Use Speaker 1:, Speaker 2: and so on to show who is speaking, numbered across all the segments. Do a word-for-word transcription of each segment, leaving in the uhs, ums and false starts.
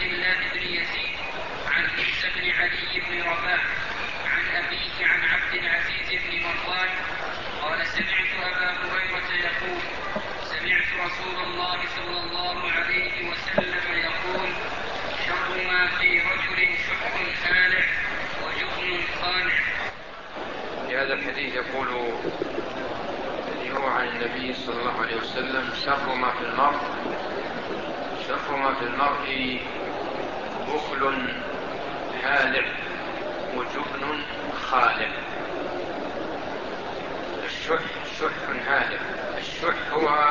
Speaker 1: الله بن يزيد عن عيسى بن علي بن رباح عن أبيه عن عبد العزيز بن مروان قال سمعت أبا هريرة يقول سمعت رسول الله صلى الله عليه وسلم يقول شر ما في رجل شح هالع وجبن خانع.
Speaker 2: في هذا الحديث يقول يروى عن النبي صلى الله عليه وسلم شر ما في المرء شر ما في المرء بخل هالع وجبن خالع. الشح شح هالع. الشح هو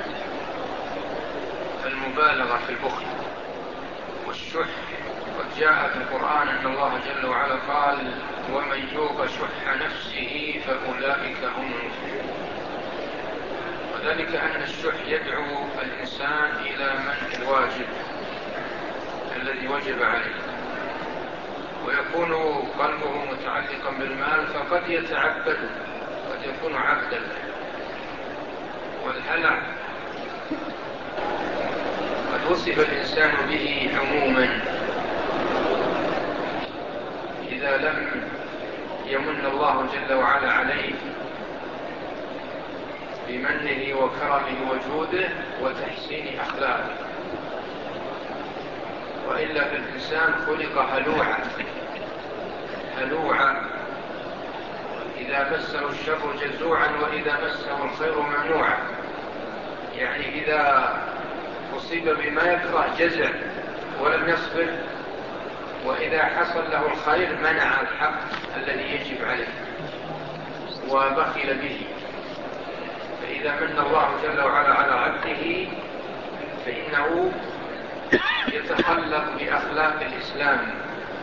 Speaker 2: المبالغة في البخل، والشح قد جاء في القرآن أن الله جل وعلا قال ومن يوق شح نفسه فأولئك هم المفلحون. وذلك أن الشح يدعو الإنسان إلى منع الواجب الذي وجب عليه، ويكون قلبه متعلقا بالمال فقد يتعبد، قد يكون عبدا. والهلع قد وصف الإنسان به عموما إذا لم يمن الله جل وعلا عليه بمنه وكرمه وجوده وتحسين أخلاقه، وإلا فالإنسان خلق هلوعا هلوعا إذا مسه الشر جزوعا وإذا مسه الخير منوعا. يعني إذا أصيب بما يكره جزع ولم يصبر، وإذا حصل له الخير منع الحق الذي يجب عليه وبخل به. فإذا من الله جل وعلا على عبده فإنه يتخلق بأخلاق الإسلام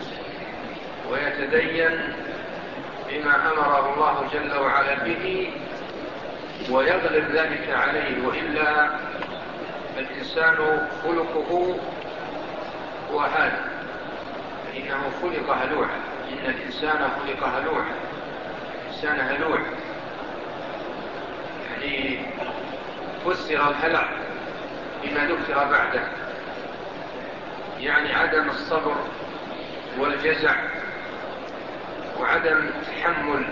Speaker 2: ويتدين بما أمره الله جل وعلا به ويغلب ذلك عليه، وإلا الإنسان خلقه هو هذا، فإنه خلق هلوعا. إن الإنسان خلق هلوعا. الإنسان هلوع يعني فسر الهلع بما ذكر بعده، يعني عدم الصبر والجزع وعدم التحمل،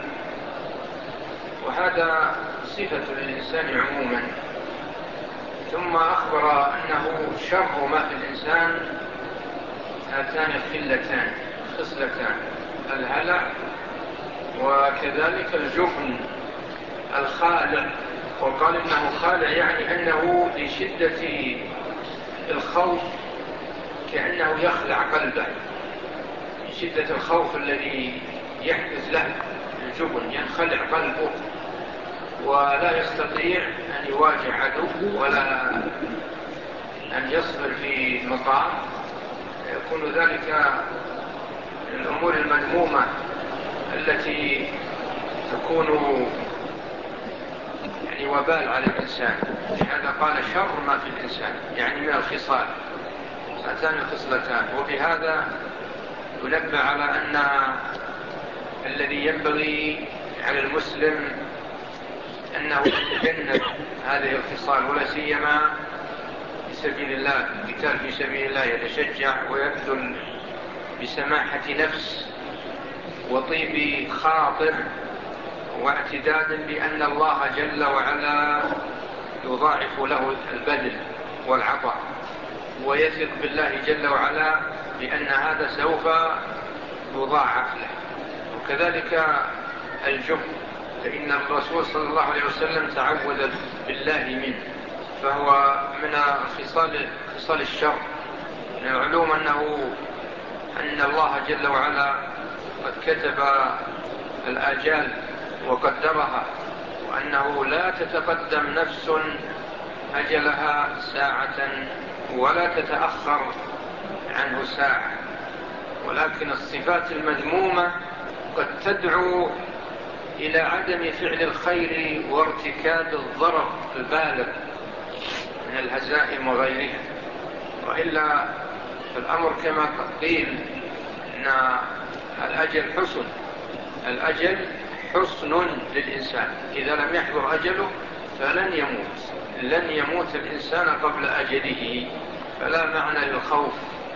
Speaker 2: وهذا صفة للإنسان عموما. ثم أخبر أنه شر ما في الإنسان هاتان الخلتان خصلتان، الهلع وكذلك الجبن الخالع. وقال إنه خالع يعني أنه لشدة الخوف كأنه يخلع قلبه، شدة الخوف الذي يحدث له الجبن ينخلع قلبه ولا يستطيع أن يواجه عدوه ولا أن يصبر في مقام. يكون ذلك الأمور المذمومة التي تكون يعني وبال على الإنسان. لهذا قال شر ما في الإنسان، يعني من الخصال هاتان الخصلتان. وبهذا ينبه على أن الذي ينبغي على المسلم أنه يتجنب هذه الخصال، ولا سيما في سبيل الله، القتال في سبيل الله، يتشجع ويبذل بسماحة نفس وطيب خاطر واعتداد بأن الله جل وعلا يضاعف له البذل والعطاء، ويثق بالله جل وعلا بأن هذا سوف يضاعف له. وكذلك الجبن، فإن الرسول صلى الله عليه وسلم تعوذ بالله منه، فهو من خصال خصال الشر. من العلوم أنه أن الله جل وعلا قد كتب الآجال وقدرها، وأنه لا تتقدم نفس أجلها ساعة ولا تتأخر عنه ساعة. ولكن الصفات المذمومة قد تدعو إلى عدم فعل الخير وارتكاب الضرر البالغ من الهزائم وغيرها. وإلا فالأمر كما قيل أن الأجل حسن، الأجل حسن للإنسان، إذا لم يحضر أجله فلن يموت، لن يموت الإنسان قبل أجله. فلا معنى للخوف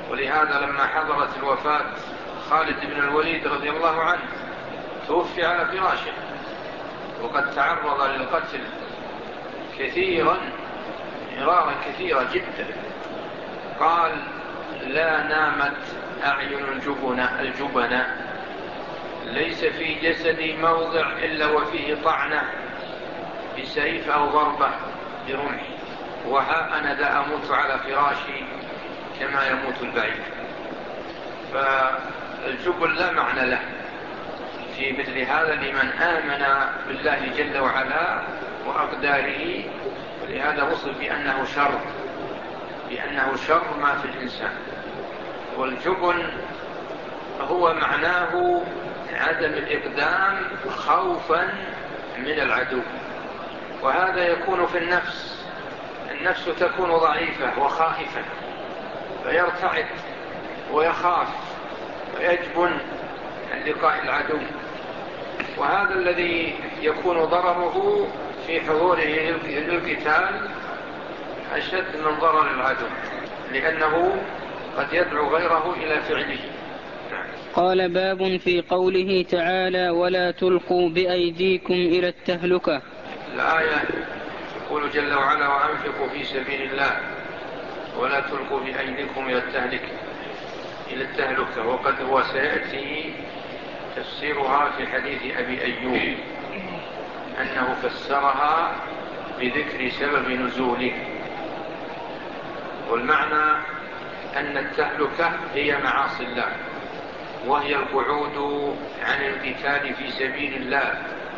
Speaker 2: ولهذا لما حضرت الوفاة خالد بن الوليد رضي الله عنه توفي على فراشه وقد تعرض للقتل كثيرا مرارا كثيرا جدا. قال: لا نامت أعين الجبنة الجبنة ليس في جسدي موضع إلا وفيه طعنة بسيف أو ضربة برمح، وها أنا ذا أموت على فراشي كما يموت البعير. فالجبن لا معنى له في مثل هذا لمن آمن بالله جل وعلا وأقداره، ولهذا وصف بأنه شر بأنه شر ما في الإنسان. والجبن هو معناه عدم الإقدام خوفا من العدو، وهذا يكون في النفس. النفس تكون ضعيفة وخائفة فيرتعد ويخاف ويجبن عن لقاء العدو، وهذا الذي يكون ضرره في حضوره للقتال أشد من ضرر العدو، لأنه قد يدعو غيره إلى فعله.
Speaker 3: قال: باب في قوله تعالى: ولا تلقوا بأيديكم إلى التهلكة.
Speaker 2: الآية يقول جل وعلا: وأنفقوا في سبيل الله ولا تلقوا بأيديكم إلى التهلكة إلى التهلكة وقد هو سيأتي تفسيرها في حديث أبي أيوب أنه فسرها بذكر سبب نزوله. والمعنى أن التهلكة هي معاصي الله، وهي القعود عن القتال في سبيل الله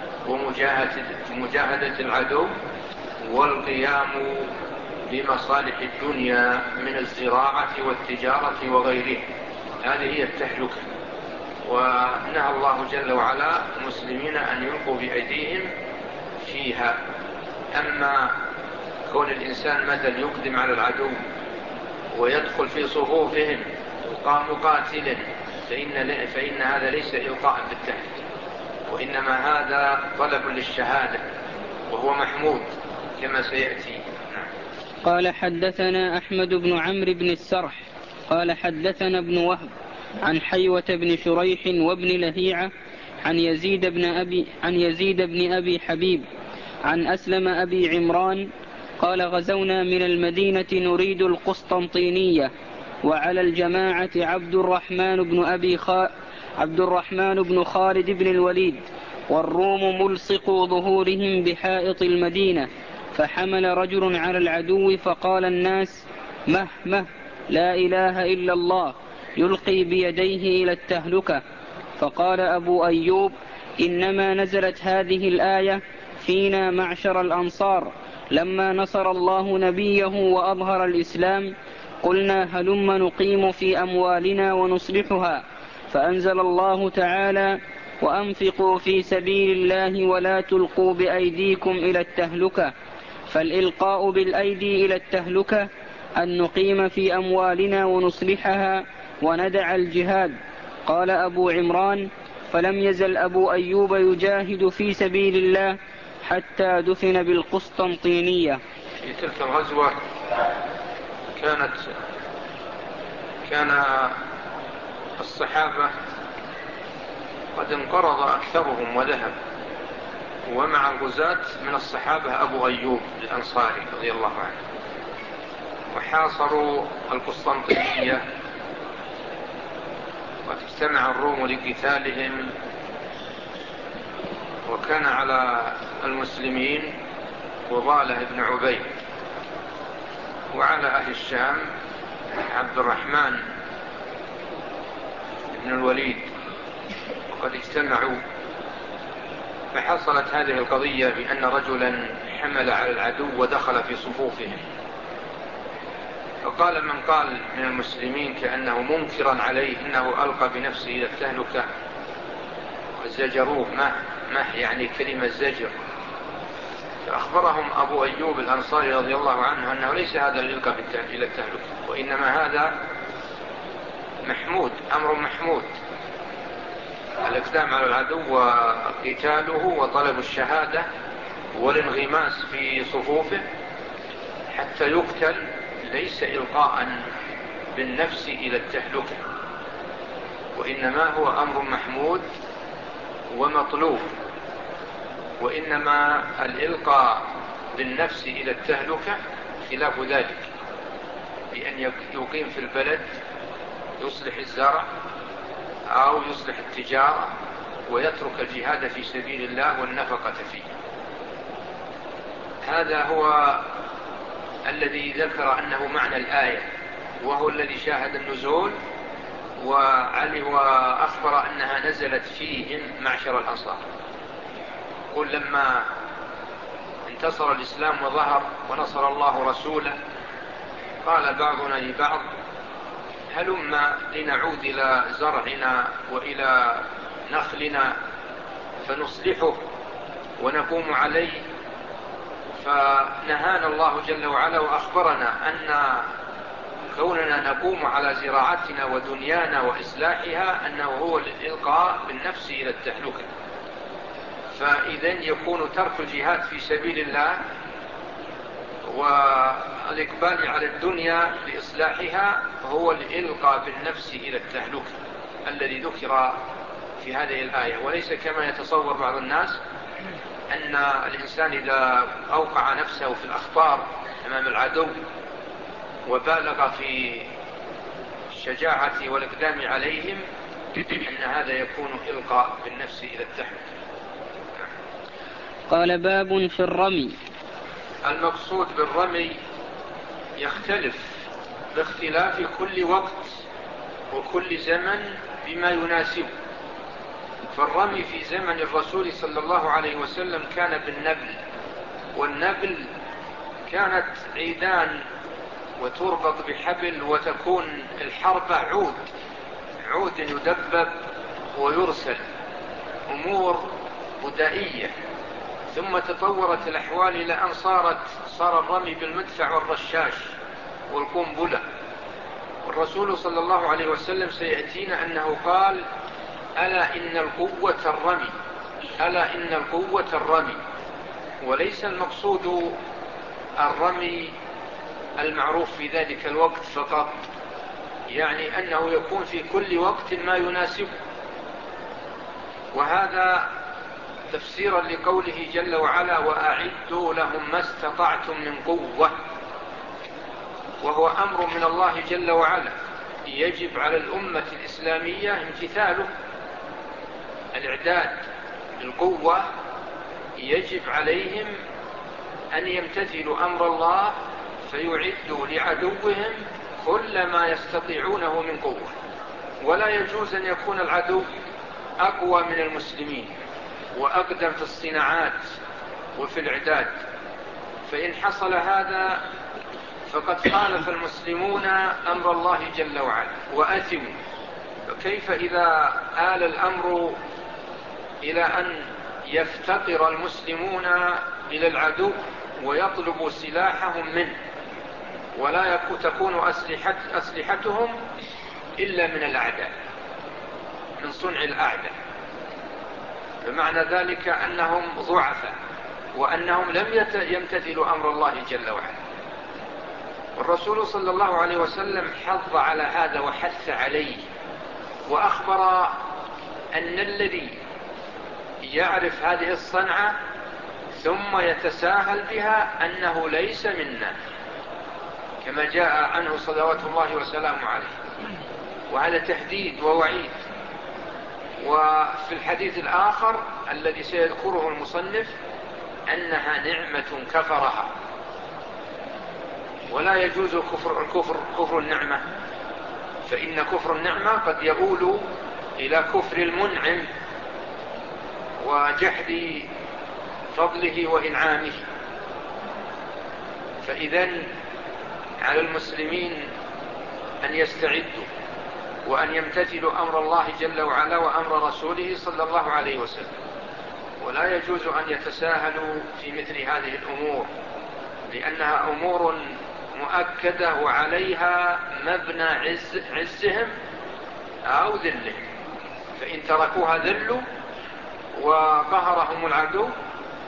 Speaker 2: ومجاهدة العدو والقيام بمصالح الدنيا من الزراعة والتجارة وغيره. هذه هي التهلكة. ونهى الله جل وعلا المسلمين أن يلقوا بأيديهم فيها. أما كون الإنسان مثلا يقدم على العدو ويدخل في صفوفهم مقاتلا فإن, فإن هذا ليس إلقاء بالتهلكة، وإنما هذا طلب للشهادة وهو محمود كما سيأتي.
Speaker 3: قال: حدثنا أحمد بن عمرو بن السرح قال: حدثنا ابن وهب عن حيوة بن شريح وابن لهيعة عن يزيد بن أبي, عن يزيد بن أبي حبيب عن أسلم أبي عمران قال: غزونا من المدينة نريد القسطنطينية، وعلى الجماعة عبد الرحمن بن أبي خا عبد الرحمن بن خالد بن الوليد، والروم ملصقوا ظهورهم بحائط المدينة، فحمل رجل على العدو فقال الناس: مه مه لا إله إلا الله، يلقي بيديه إلى التهلكة. فقال أبو أيوب: إنما نزلت هذه الآية فينا معشر الأنصار لما نصر الله نبيه وأظهر الإسلام، قلنا هلم نقيم في أموالنا ونصلحها، فأنزل الله تعالى: وأنفقوا في سبيل الله ولا تلقوا بأيديكم إلى التهلكة. فالإلقاء بالأيدي إلى التهلكة أن نقيم في أموالنا ونصلحها وندع الجهاد. قال أبو عمران: فلم يزل أبو أيوب يجاهد في سبيل الله حتى دفن بالقسطنطينية.
Speaker 2: في تلك الغزوة كانت كان الصحابة قد انقرض أكثرهم وذهب، ومع الغزاة من الصحابة أبو أيوب الأنصاري رضي الله عنه، وحاصروا القسطنطينية واجتمع الروم لقتالهم، وكان على المسلمين وضالة بن عبيد، وعلى أهل الشام عبد الرحمن بن الوليد، وقد اجتمعوا. فحصلت هذه القضية بأن رجلا حمل على العدو ودخل في صفوفهم، فقال من قال من المسلمين كأنه منكرا عليه إنه ألقى بنفسه إلى التهلكة، وزجروه ما ما يعني كلمة زجر. فأخبرهم أبو أيوب الأنصاري رضي الله عنه أنه ليس هذا اللي يلقى إلى التهلكة، وإنما هذا محمود، أمر محمود، الإقدام على العدو وقتاله وطلب الشهادة والانغماس في صفوفه حتى يقتل، ليس إلقاء بالنفس إلى التهلكة، وإنما هو أمر محمود ومطلوب. وإنما الإلقاء بالنفس إلى التهلكة خلاف ذلك، بأن يقيم في البلد يصلح الزرع أو يصلح التجارة ويترك الجهاد في سبيل الله والنفقة فيه. هذا هو الذي ذكر أنه معنى الآية، وهو الذي شاهد النزول وعلي وأخبر أنها نزلت فيهم معشر الأنصار. قل لما انتصر الإسلام وظهر ونصر الله رسوله قال بعضنا لبعض هلما لنعود إلى زرعنا وإلى نخلنا فنصلحه ونقوم عليه. فنهانا الله جل وعلا وأخبرنا أن كوننا نقوم على زراعتنا ودنيانا وإصلاحها أنه هو الإلقاء بالنفس إلى التهلكة. فإذن يكون ترك الجهاد في سبيل الله والإقبال على الدنيا لإصلاحها هو الإلقاء بالنفس إلى التهلكة الذي ذكر في هذه الآية، وليس كما يتصور بعض الناس أن الإنسان إذا أوقع نفسه في الأخطار أمام العدو وبالغ في الشجاعة والإقدام عليهم أن هذا يكون إلقاء بالنفس إلى التهلكة.
Speaker 3: قال باب في الرمي.
Speaker 2: المقصود بالرمي يختلف باختلاف كل وقت وكل زمن بما يناسبه. فالرمي في زمن الرسول صلى الله عليه وسلم كان بالنبل، والنبل كانت عيدان وتربط بحبل وتكون الحربة عود عود يدبب ويرسل، أمور بدائية. ثم تطورت الأحوال إلى أن صارت صار الرمي بالمدفع والرشاش والقنبلة. والرسول صلى الله عليه وسلم سيأتينا أنه قال ألا إن القوة الرمي، ألا إن القوة الرمي. وليس المقصود الرمي المعروف في ذلك الوقت فقط، يعني أنه يكون في كل وقت ما يناسبه. وهذا تفسيرا لقوله جل وعلا وأعدوا لهم ما استطعتم من قوة، وهو أمر من الله جل وعلا يجب على الأمة الإسلامية امتثاله. الإعداد للقوة يجب عليهم أن يمتثلوا أمر الله فيعدوا لعدوهم كل ما يستطيعونه من قوة. ولا يجوز أن يكون العدو أقوى من المسلمين وأقدم في الصناعات وفي الإعداد، فإن حصل هذا فقد خالف المسلمون أمر الله جل وعلا وأثموا. فكيف إذا آل الأمر إلى أن يفتقر المسلمون إلى العدو ويطلب سلاحهم منه، ولا تكون أسلحة أسلحتهم إلا من الأعداء، من صنع الأعداء. بمعنى ذلك أنهم ضعفاء وأنهم لم يمتثلوا أمر الله جل وعلا. والرسول صلى الله عليه وسلم حض على هذا وحث عليه، وأخبر أن الذي يعرف هذه الصنعة ثم يتساهل بها أنه ليس منا، كما جاء عنه صلوات الله وسلامه عليه. وهذا تهديد ووعيد. وفي الحديث الآخر الذي سيذكره المصنف أنها نعمة كفرها، ولا يجوز كفر الكفر كفر النعمة، فإن كفر النعمة قد يؤول إلى كفر المنعم وجحد فضله وإنعامه. فإذن على المسلمين أن يستعدوا وأن يمتثلوا أمر الله جل وعلا وأمر رسوله صلى الله عليه وسلم، ولا يجوز أن يتساهلوا في مثل هذه الأمور، لأنها أمور مؤكدة وعليها مبنى عز عزهم أو ذلهم. فإن تركوها ذلوا وقهرهم العدو،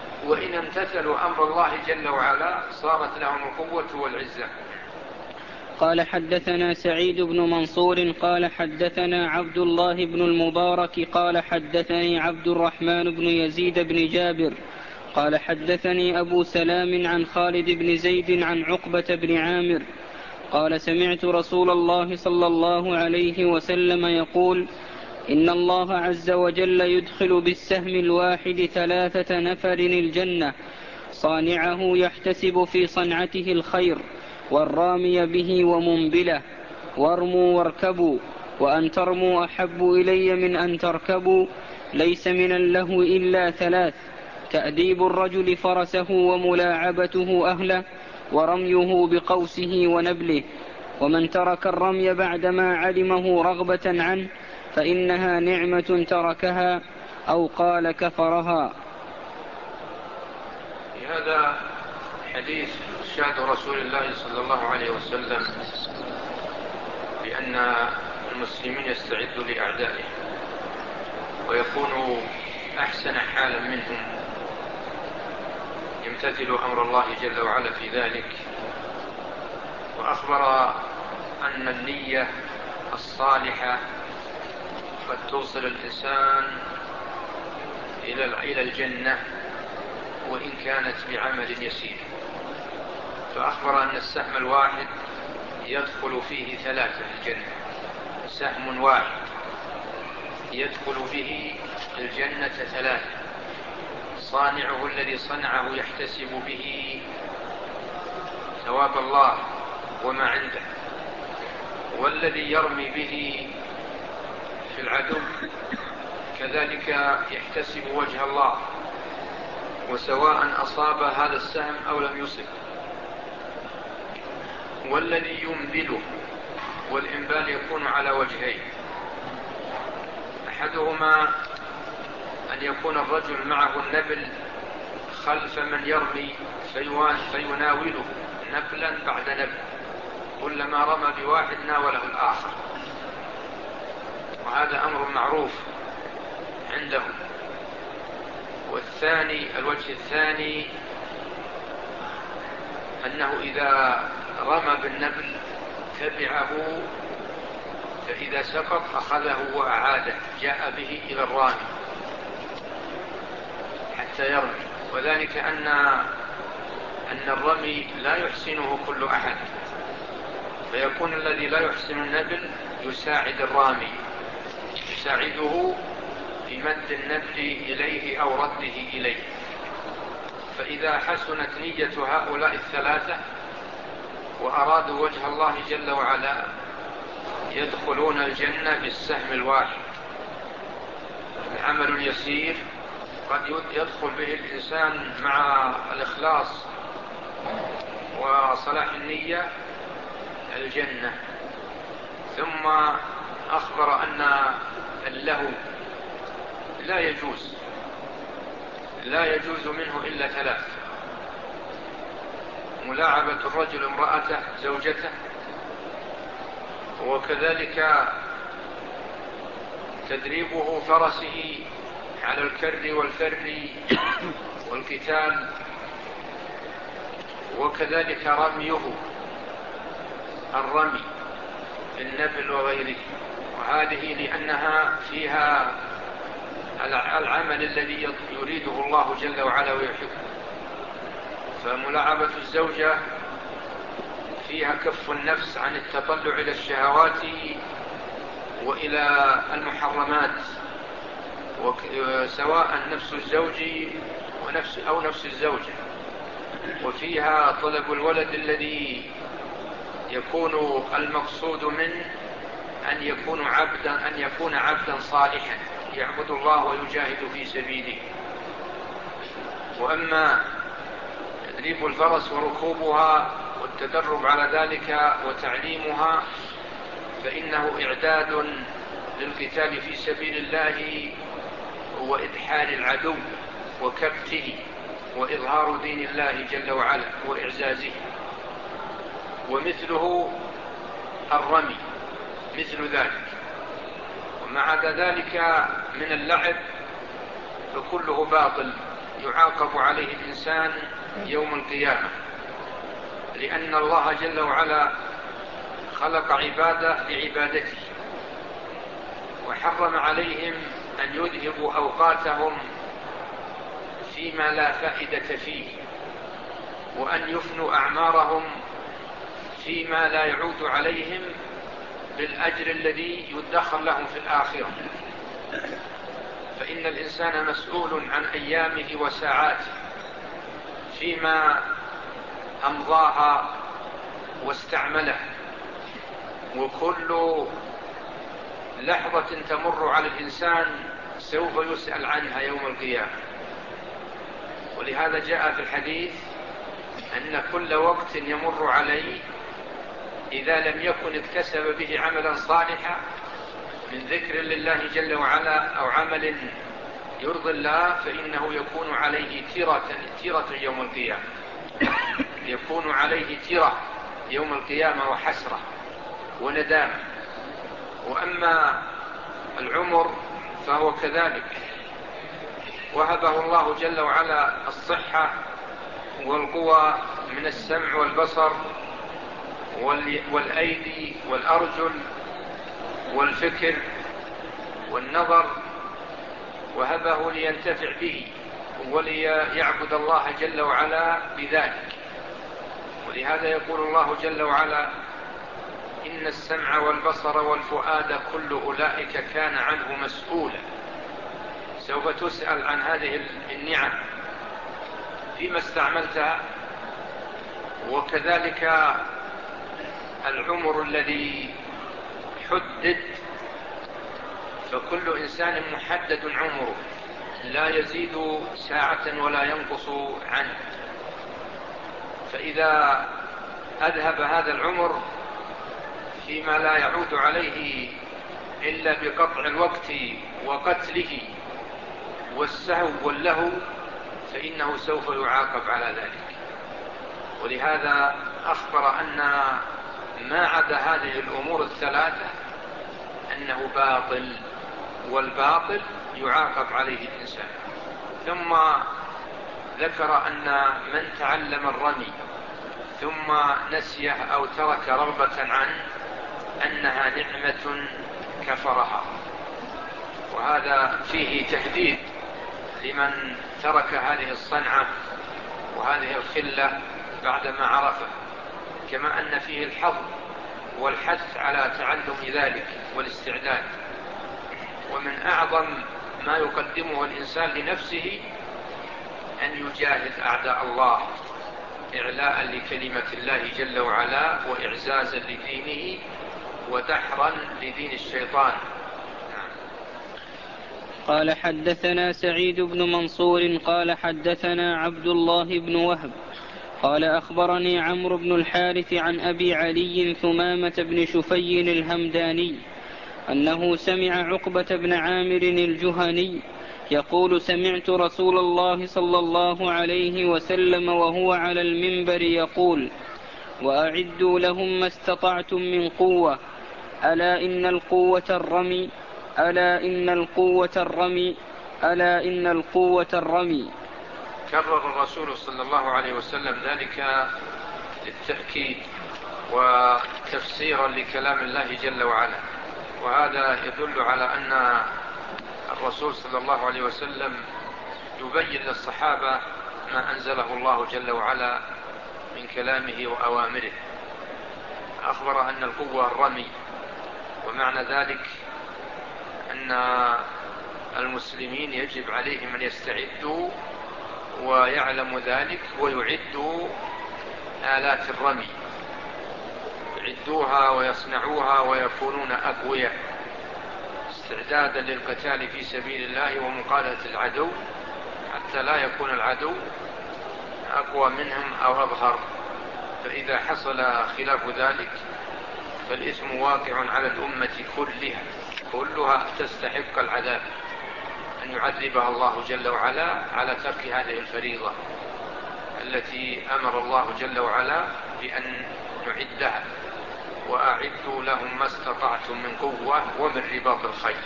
Speaker 2: وإن امتثلوا أمر الله جل وعلا صارت لهم القوة والعزة.
Speaker 3: قال حدثنا سعيد بن منصور قال حدثنا عبد الله بن المبارك قال حدثني عبد الرحمن بن يزيد بن جابر قال حدثني أبو سلام عن خالد بن زيد عن عقبة بن عامر قال سمعت رسول الله صلى الله عليه وسلم يقول إن الله عز وجل يدخل بالسهم الواحد ثلاثة نفر الجنة صانعه يحتسب في صنعته الخير والرامي به ومنبله وارموا واركبوا وأن ترموا أحب إلي من أن تركبوا ليس من اللهو إلا ثلاث تأديب الرجل فرسه وملاعبته أهله ورميه بقوسه ونبله ومن ترك الرمي بعدما علمه رغبة عنه فإنها نعمة تركها أو قال كفرها.
Speaker 2: في هذا حديث إرشاد رسول الله صلى الله عليه وسلم بأن المسلمين يستعدوا لأعدائهم ويكونوا أحسن حالا منهم، يمتثل أمر الله جل وعلا في ذلك. وأخبر أن النية الصالحة قد توصل الإنسان إلى الجنة وإن كانت بعمل يسير. فأخبر أن السهم الواحد يدخل فيه ثلاثة الجنة، سهم واحد يدخل به الجنة ثلاثة، صانعه الذي صنعه يحتسب به ثواب الله وما عنده، والذي يرمي به في العدو كذلك يحتسب وجه الله، وسواء أصاب هذا السهم أو لم يصب، والذي ينبله، والإنبال يكون على وجهين: أحدهما أن يكون الرجل معه النبل خلف من يرمي فيناوله نبلا بعد نبل، كلما رمى بواحد ناوله الآخر، وهذا أمر معروف عندهم. والثاني الوجه الثاني أنه إذا رمى بالنبل تبعه، فإذا سقط أخذه وأعاده، جاء به إلى الرامي حتى يرمي. وذلك أن أن الرمي لا يحسنه كل أحد، فيكون الذي لا يحسن النبل يساعد الرامي، يساعده في مد النبل إليه أو رده إليه. فإذا حسنت نية هؤلاء الثلاثة وأرادوا وجه الله جل وعلا يدخلون الجنة بالسهم الواحد. العمل اليسير قد يدخل به الإنسان مع الإخلاص وصلاح النية الجنة. ثم أخبر أن اللهو لا يجوز لا يجوز منه إلا ثلاث: ملاعبة الرجل امرأته زوجته، وكذلك تدريبه فرسه على الكر والفر والقتال، وكذلك رميه الرمي بالنبل وغيره. وهذه لأنها فيها العمل الذي يريده الله جل وعلا ويحبه. فملاعبة الزوجة فيها كف النفس عن التطلع إلى الشهوات وإلى المحرمات، سواء نفس الزوج ونفس أو نفس الزوجة. وفيها طلب الولد الذي يكون المقصود منه أن يكون عبدا أن يكون عبدا صالحا يعبد الله ويجاهد في سبيله. وأما تدريب الفرس وركوبها والتدرب على ذلك وتعليمها فإنه إعداد للقتال في سبيل الله وإدحال العدو وكبته وإظهار دين الله جل وعلا وإعزازه. ومثله الرمي مثل ذلك. وما عدا ذلك من اللعب فكله باطل يعاقب عليه الإنسان يوم القيامة، لأن الله جل وعلا خلق عبادة لعبادته، وحرم عليهم أن يذهبوا أوقاتهم فيما لا فائدة فيه، وأن يفنوا أعمارهم فيما لا يعود عليهم بالأجر الذي يدخر لهم في الآخرة. فإن الإنسان مسؤول عن أيامه وساعاته فيما أمضاها واستعمله، وكل لحظة تمر على الإنسان سوف يسأل عنها يوم القيامة. ولهذا جاء في الحديث أن كل وقت يمر عليه إذا لم يكن اكتسب به عملا صالحا من ذكر لله جل وعلا أو عمل يرضي الله، فإنه يكون عليه تيرة تيرة يوم القيامة، يكون عليه تيرة يوم القيامة وحسرة وندامة. وأما العمر فهو كذلك، وهبه الله جل وعلا الصحة والقوى من السمع والبصر والأيدي والأرجل والفكر والنظر، وهبه لينتفع به وليعبد الله جل وعلا بذلك. ولهذا يقول الله جل وعلا: إن السمع والبصر والفؤاد كل أولئك كان عنه مسؤولا. سوف تسأل عن هذه النعم فيما استعملتها. وكذلك العمر الذي حدد، فكل إنسان محدد عمره لا يزيد ساعة ولا ينقص عنه. فإذا أذهب هذا العمر فيما لا يعود عليه إلا بقطع الوقت وقتله والسهو واللهو، فإنه سوف يعاقب على ذلك. ولهذا أخبر أن ما عدا هذه الأمور الثلاثة أنه باطل، والباطل يعاقب عليه الإنسان. ثم ذكر أن من تعلم الرمي ثم نسيه أو ترك رغبة عنه أنها نعمة كفرها، وهذا فيه تهديد لمن ترك هذه الصنعة وهذه الخلة بعدما عرفه، كما أن فيه الحظ والحث على تعلم ذلك والاستعداد. ومن أعظم ما يقدمه الإنسان لنفسه أن يجاهد أعداء الله إعلاء لكلمة الله جل وعلا وإعزازا لدينه ودحرا لدين الشيطان.
Speaker 3: قال: حدثنا سعيد بن منصور قال حدثنا عبد الله بن وهب قال أخبرني عمرو بن الحارث عن أبي علي ثمامة بن شفي الهمداني أنه سمع عقبة بن عامر الجهني يقول: سمعت رسول الله صلى الله عليه وسلم وهو على المنبر يقول: وأعدوا لهم ما استطعتم من قوة، ألا إن القوة الرمي ألا إن القوة الرمي ألا إن القوة الرمي.
Speaker 2: كرر الرسول صلى الله عليه وسلم ذلك للتأكيد وتفسيرا لكلام الله جل وعلا. وهذا يدل على أن الرسول صلى الله عليه وسلم يبين للصحابة ما أنزله الله جل وعلا من كلامه وأوامره. أخبر أن القوة الرمي، ومعنى ذلك أن المسلمين يجب عليهم أن يستعدوا ويعلموا ذلك ويعدوا آلات الرمي، يعدوها ويصنعوها ويكونون أقوياء استعدادا للقتال في سبيل الله ومقاتلة العدو، حتى لا يكون العدو أقوى منهم أو أظهر. فإذا حصل خلاف ذلك فالإثم واقع على الأمة كلها كلها تستحق العذاب، أن يعذبها الله جل وعلا على ترك هذه الفريضة التي أمر الله جل وعلا بأن نعدها. وأعدوا لهم ما استطعتم من قوة ومن رباط الخيل.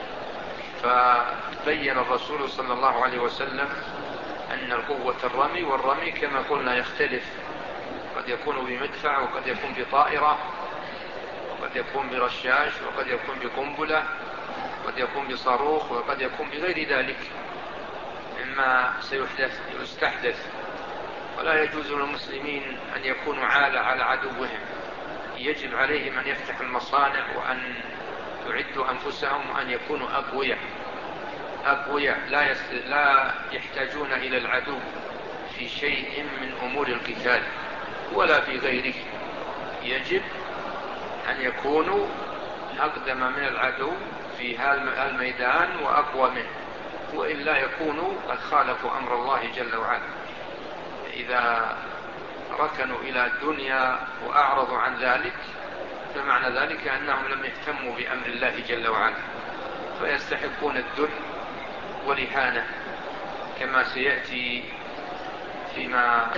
Speaker 2: فبين الرسول صلى الله عليه وسلم أن القوة الرمي، والرمي كما قلنا يختلف، قد يكون بمدفع وقد يكون بطائرة قد يكون برشاش، وقد يكون بقنبلة، وقد يكون بصاروخ، وقد يكون بغير ذلك مما سيحدث يستحدث. ولا يجوز للمسلمين أن يكونوا عالة على عدوهم، يجب عليهم أن يفتحوا المصانع وأن يعدوا أنفسهم وأن يكونوا أقوياء أقوياء لا, يست... لا يحتاجون إلى العدو في شيء من أمور القتال ولا في غيره. يجب أن يكونوا أقدم من العدو في هذا الميدان وأقوى منه، وإلا يكونوا قد خالفوا أمر الله جل وعلا. إذا ركنوا إلى الدنيا وأعرضوا عن ذلك فمعنى ذلك أنهم لم يهتموا بأمر الله جل وعلا، فيستحقون الذل والإهانة كما سيأتي فيما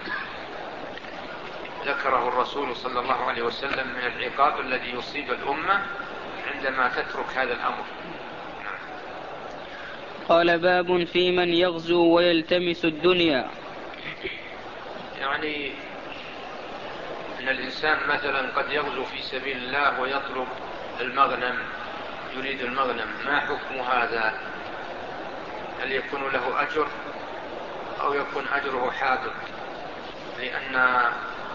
Speaker 2: ذكره الرسول صلى الله عليه وسلم من العقاب الذي يصيب الأمة عندما تترك هذا الأمر.
Speaker 3: قال: باب في من يغزو ويلتمس الدنيا.
Speaker 2: يعني أن الإنسان مثلا قد يغزو في سبيل الله ويطلب المغنم، يريد المغنم، ما حكم هذا؟ هل يكون له أجر أو يكون أجره حابط؟ لأن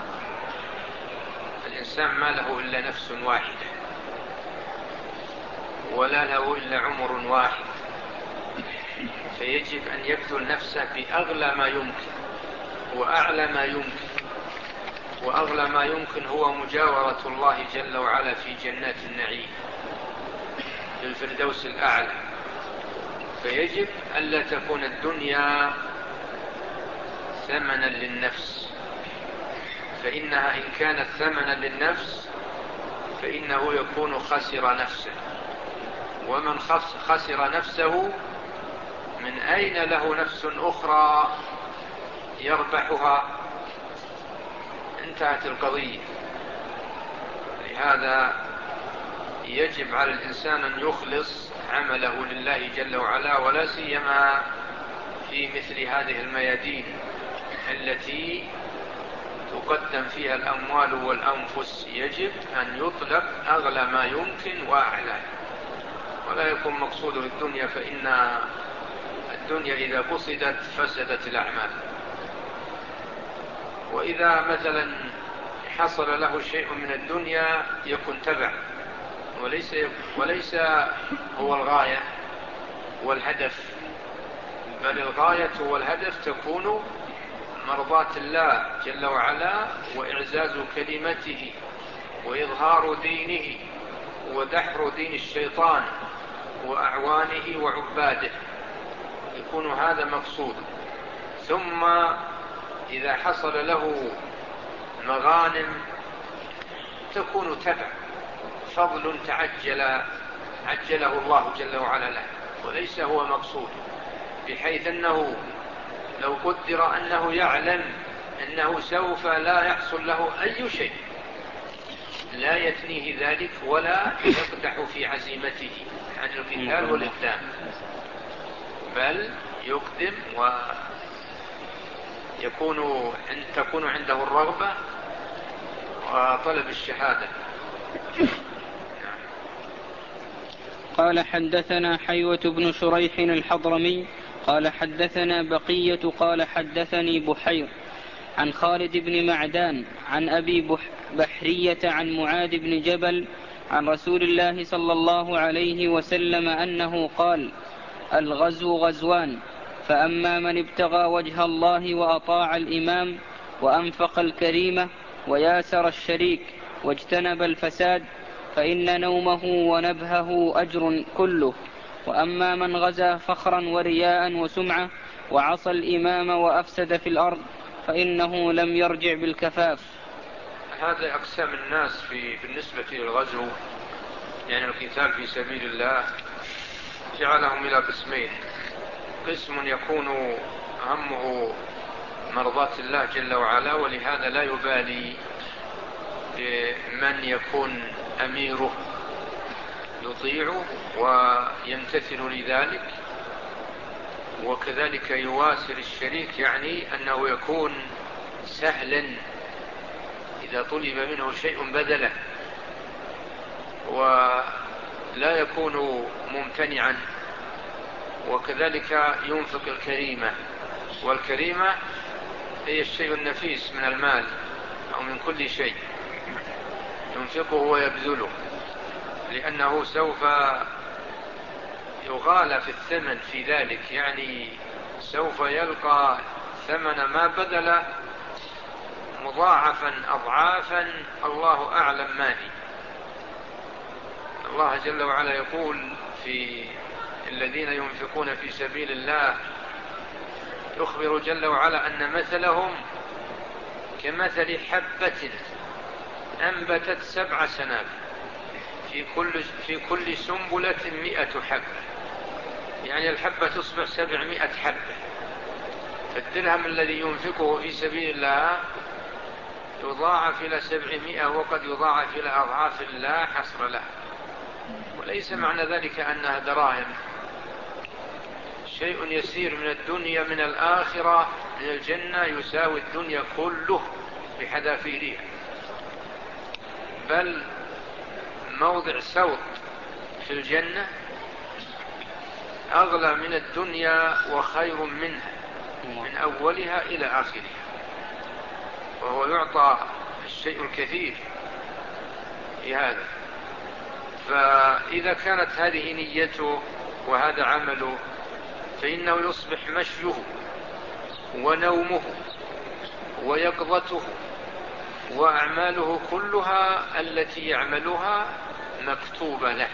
Speaker 2: الإنسان ما له إلا نفس واحدة ولا له إلا عمر واحد، فيجب أن يبذل نفسه بأغلى ما يمكن وأعلى ما يمكن. وأغلى ما يمكن هو مجاورة الله جل وعلا في جنات النعيم في الفردوس الأعلى. فيجب ألا تكون الدنيا ثمنا للنفس، فإنها إن كانت ثمنا للنفس فإنه يكون خسر نفسه، ومن خسر نفسه من أين له نفس أخرى يربحها؟ انتهت القضية. لهذا يجب على الإنسان أن يخلص عمله لله جل وعلا، ولا سيما في مثل هذه الميادين التي تقدم فيها الأموال والأنفس. يجب أن يطلب أغلى ما يمكن وأعلى، ولا يكون مقصوده الدنيا، فإن الدنيا إذا قصدت فسدت الأعمال. وإذا مثلا حصل له شيء من الدنيا يكون تبع، وليس, وليس هو الغاية والهدف، بل الغاية والهدف تكون مرضاة الله جل وعلا وإعزاز كلمته وإظهار دينه ودحر دين الشيطان وأعوانه وعباده، يكون هذا مقصود. ثم إذا حصل له مغانم تكون تبع، فضل تعجل عجله الله جل وعلا له، وليس هو مقصود، بحيث أنه لو قدر أنه يعلم أنه سوف لا يحصل له أي شيء لا يتنيه ذلك ولا يقدح في عزيمته عن القتال والإقدام، بل يقدم ويكون تكون عنده الرغبة وطلب الشهادة.
Speaker 3: قال: حدثنا حيوة بن شريح الحضرمي قال حدثنا بقية قال حدثني بحير عن خالد بن معدان عن أبي بحرية عن معاذ بن جبل عن رسول الله صلى الله عليه وسلم أنه قال: الغزو غزوان، فأما من ابتغى وجه الله وأطاع الإمام وأنفق الكريمة وياسر الشريك واجتنب الفساد فإن نومه ونبهه أجر كله. وأما من غزا فخرا ورياء وسمعة وعصى الإمام وأفسد في الأرض فإنه لم يرجع بالكفاف.
Speaker 2: هذا أقسام الناس في بالنسبة للغزو، يعني القتال في سبيل الله، جعلهم إلى قسمين: قسم يكون همه مرضاة الله جل وعلا، ولهذا لا يبالي من يكون أميره، يطيعه ويمتثل لذلك، وكذلك يواسر الشريك، يعني أنه يكون سهلا إذا طلب منه شيء بذله، ولا يكون ممتنعا. وكذلك ينفق الكريمة، والكريمة هي الشيء النفيس من المال أو من كل شيء ينفقه ويبذله، لأنه سوف يغالى في الثمن في ذلك، يعني سوف يلقى ثمن ما بذل مضاعفا أضعافا الله أعلم ما هي. الله جل وعلا يقول في الذين ينفقون في سبيل الله، يخبر جل وعلا أن مثلهم كمثل حبة أنبتت سبع سنابل في كل, في كل سنبلة مئة حبة، يعني الحبة تصبح سبعمائة حبة. فالدرهم الذي ينفقه في سبيل الله يضاعف إلى سبعمائة، وقد يضاعف إلى أضعاف لا حصر له. وليس معنى ذلك أنها دراهم، شيء يسير من الدنيا من الآخرة من الجنة يساوي الدنيا كله بحذافيرها، بل موضع سوط في الجنة أغلى من الدنيا وخير منها من أولها إلى آخرها، وهو يعطى الشيء الكثير في هذا. فإذا كانت هذه نيته وهذا عمله فإنه يصبح مشيه ونومه ويقظته وأعماله كلها التي يعملها مكتوبة له،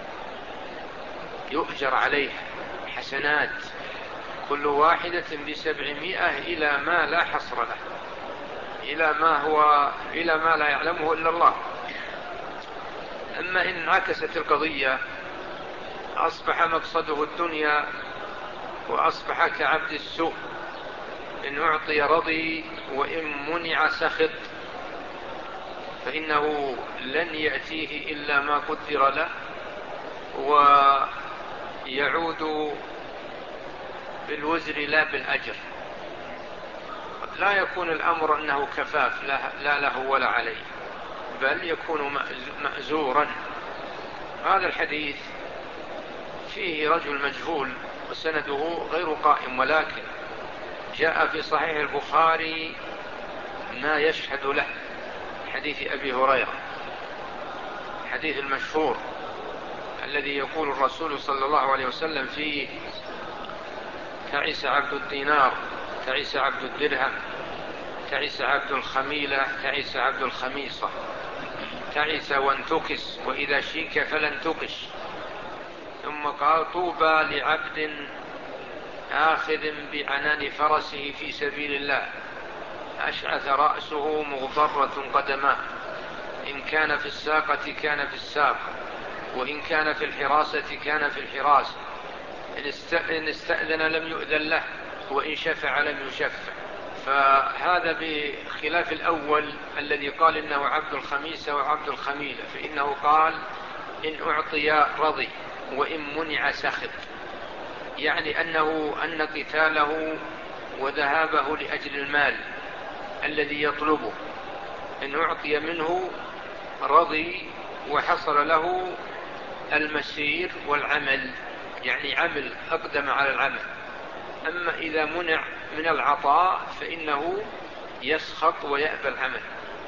Speaker 2: يؤجر عليها حسنات كل واحدة بسبعمائة إلى ما لا حصر له، إلى ما هو إلى ما لا يعلمه إلا الله. أما إن انعكست القضية أصبح مقصده الدنيا وأصبح كعبد السوء، إن أعطي رضي وإن منع سخط، فإنه لن يأتيه إلا ما قدر له، ويعود بالوزر لا بالأجر. قد لا يكون الأمر أنه كفاف لا له ولا عليه، بل يكون مأزورا. هذا الحديث فيه رجل مجهول وسنده غير قائم، ولكن جاء في صحيح البخاري ما يشهد له، حديث أبي هريرة، حديث المشهور الذي يقول الرسول صلى الله عليه وسلم فيه: تعس عبد الدينار، تعس عبد الدرهم، تعس عبد الخميلة، تعس عبد الخميصة، تعس وانتكس، وإذا شيك فلن تقش. ثم قال: طوبى لعبد آخذ بعنان فرسه في سبيل الله، أشعث رأسه مغبرة قدماه، إن كان في الساقة كان في الساق، وإن كان في الحراسة كان في الحراسة، إن استأذن لم يؤذن له، وإن شفع لم يشفع. فهذا بخلاف الأول الذي قال إنه عبد الخميسة وعبد الخميلة، فإنه قال: إن أعطي رضي وإن منع سخط، يعني أنه أن قتاله وذهابه لأجل المال الذي يطلبه، إن أعطي منه رضي وحصل له المسير والعمل، يعني عمل أقدم على العمل. أما إذا منع من العطاء فإنه يسخط ويأبى العمل،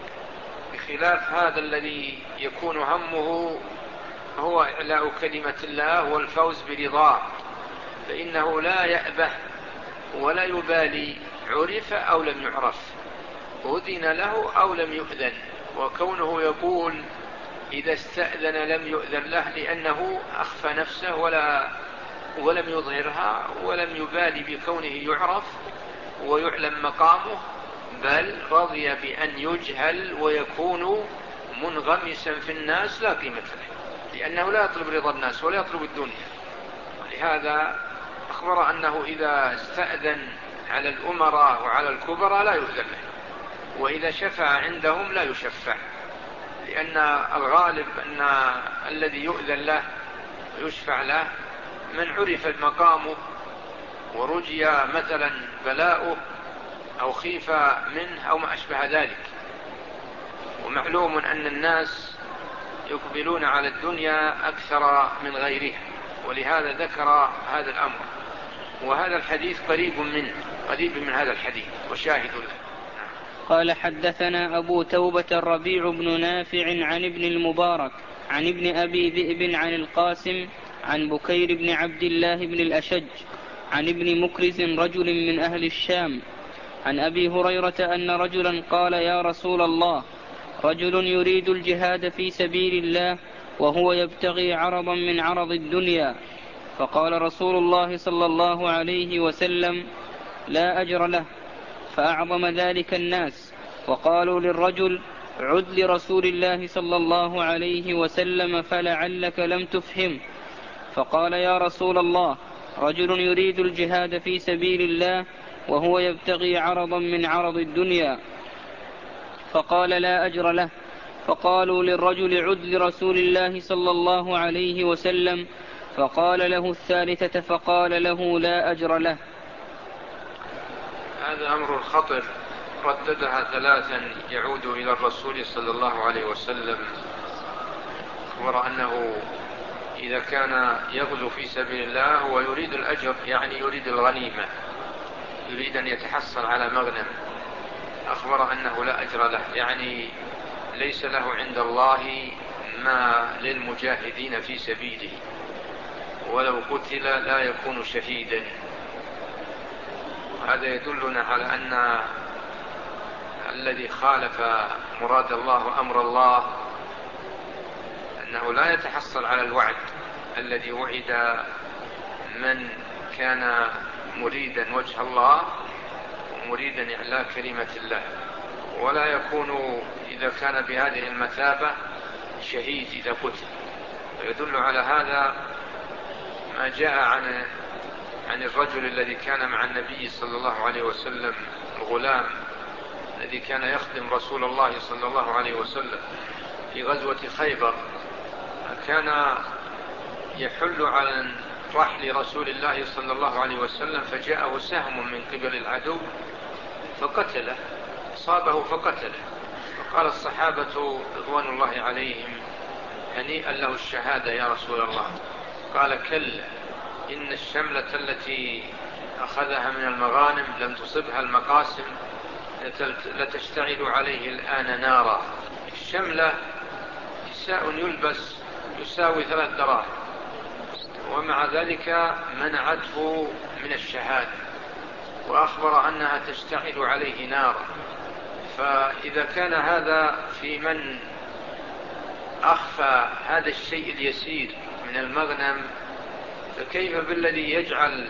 Speaker 2: بخلاف هذا الذي يكون همه هو إعلاء كلمة الله والفوز برضاه، فإنه لا يأبه ولا يبالي عرف أو لم يعرف، أذن له أو لم يؤذن. وكونه يقول إذا استأذن لم يؤذن له لأنه أخفى نفسه ولا ولم يظهرها، ولم يبالي بكونه يعرف ويعلم مقامه، بل رضي بأن يجهل ويكون منغمسا في الناس لا قيمة له، لأنه لا يطلب رضا الناس ولا يطلب الدنيا. ولهذا أخبر أنه إذا استأذن على الأمراء وعلى الكبراء لا يؤذن له، وإذا شفع عندهم لا يشفع، لأن الغالب أن الذي يؤذن له ويشفع له من عرف مقامه ورجي مثلا بلاؤه أو خيف منه أو ما أشبه ذلك. ومعلوم أن الناس يقبلون على الدنيا أكثر من غيرها، ولهذا ذكر هذا الأمر. وهذا الحديث قريب منه، قريب من هذا الحديث وشاهد له.
Speaker 3: قال حدثنا أبو توبة الربيع بن نافع عن ابن المبارك عن ابن أبي ذئب عن القاسم عن بكير بن عبد الله بن الأشج عن ابن مكرز رجل من أهل الشام عن أبي هريرة أن رجلا قال: يا رسول الله، رجل يريد الجهاد في سبيل الله وهو يبتغي عرضا من عرض الدنيا. فقال رسول الله صلى الله عليه وسلم: لا أجر له. فأعظم ذلك الناس، وقالوا للرجل: عد لرسول الله صلى الله عليه وسلم فلعلك لم تفهم. فقال: يا رسول الله، رجل يريد الجهاد في سبيل الله وهو يبتغي عرضا من عرض الدنيا. فقال: لا أجر له. فقالوا للرجل: عد لرسول الله صلى الله عليه وسلم. فقال له الثالثة فقال له: لا أجر له.
Speaker 2: هذا أمر خطر، رددها ثلاثا يعود إلى الرسول صلى الله عليه وسلم، أخبر أنه إذا كان يغزو في سبيل الله ويريد الأجر، يعني يريد الغنيمة، يريد أن يتحصل على مغنم، أخبر أنه لا أجر له، يعني ليس له عند الله ما للمجاهدين في سبيله، ولو قتل لا يكون شهيدا. هذا يدلنا على أن الذي خالف مراد الله وأمر الله أنه لا يتحصل على الوعد الذي وعد من كان مريدا وجه الله ومريدا إعلاء كلمة الله، ولا يكون إذا كان بهذه المثابة شهيد إذا قتل. ويدل على هذا ما جاء عن عن الرجل الذي كان مع النبي صلى الله عليه وسلم، الغلام الذي كان يخدم رسول الله صلى الله عليه وسلم في غزوة خيبر، كان يحل على رحل رسول الله صلى الله عليه وسلم، فجاءه سهم من قبل العدو فقتله، أصابه فقتله. فقال الصحابة رضوان الله عليهم: هنيئا له الشهادة يا رسول الله. قال: كلا، إن الشملة التي أخذها من المغانم لم تصبها المقاسم لتشتعل عليه الآن نارا. الشملة كساء يلبس يساوي ثلاث دراهم، ومع ذلك منعته من الشهادة، وأخبر أنها تشتعل عليه نارا. فإذا كان هذا في من أخفى هذا الشيء اليسير من المغنم، فكيف بالذي يجعل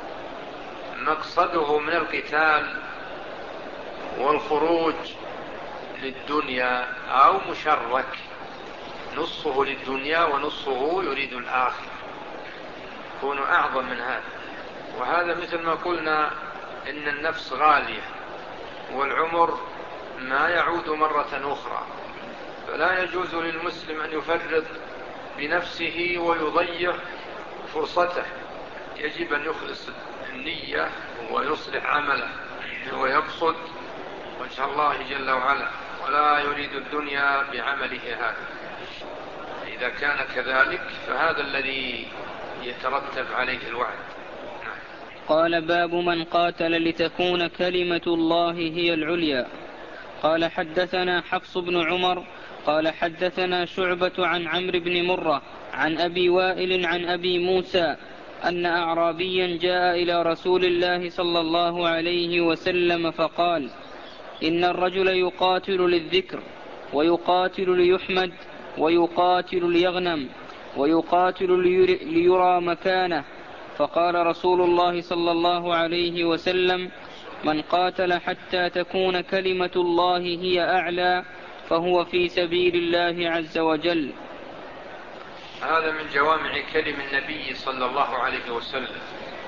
Speaker 2: مقصده من القتال والخروج للدنيا أو مشرك، نصه للدنيا ونصه يريد الآخر، يكون أعظم من هذا. وهذا مثل ما قلنا إن النفس غالية والعمر ما يعود مرة أخرى، فلا يجوز للمسلم أن يفرط بنفسه ويضيع فرصته. يجب أن يخلص النية ويصلح عمله ويقصد وجه الله جل وعلا، ولا يريد الدنيا بعمله هذا. إذا كان كذلك فهذا الذي يترتب عليه الوعد.
Speaker 3: قال: باب من قاتل لتكون كلمة الله هي العليا. قال: حدثنا حفص بن عمر قال: حدثنا شعبة عن عمرو بن مرة عن أبي وائل عن أبي موسى أن أعرابيا جاء إلى رسول الله صلى الله عليه وسلم فقال: إن الرجل يقاتل للذكر، ويقاتل ليحمد، ويقاتل ليغنم، ويقاتل ليرى مكانه. فقال رسول الله صلى الله عليه وسلم: من قاتل حتى تكون كلمة الله هي أعلى فهو في سبيل الله عز وجل.
Speaker 2: هذا من جوامع كلم النبي صلى الله عليه وسلم،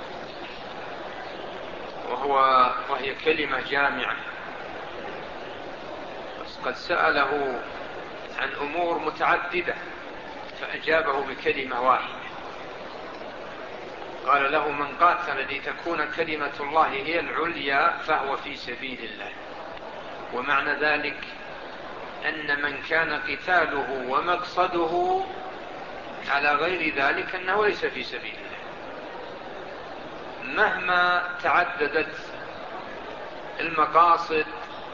Speaker 2: وهو وهي كلمة جامعة. قد سأله عن أمور متعددة فأجابه بكلمة واحدة، قال له: من قاتل لتكون كلمة الله هي العليا فهو في سبيل الله. ومعنى ذلك أن من كان قتاله ومقصده على غير ذلك أنه ليس في سبيل الله، مهما تعددت المقاصد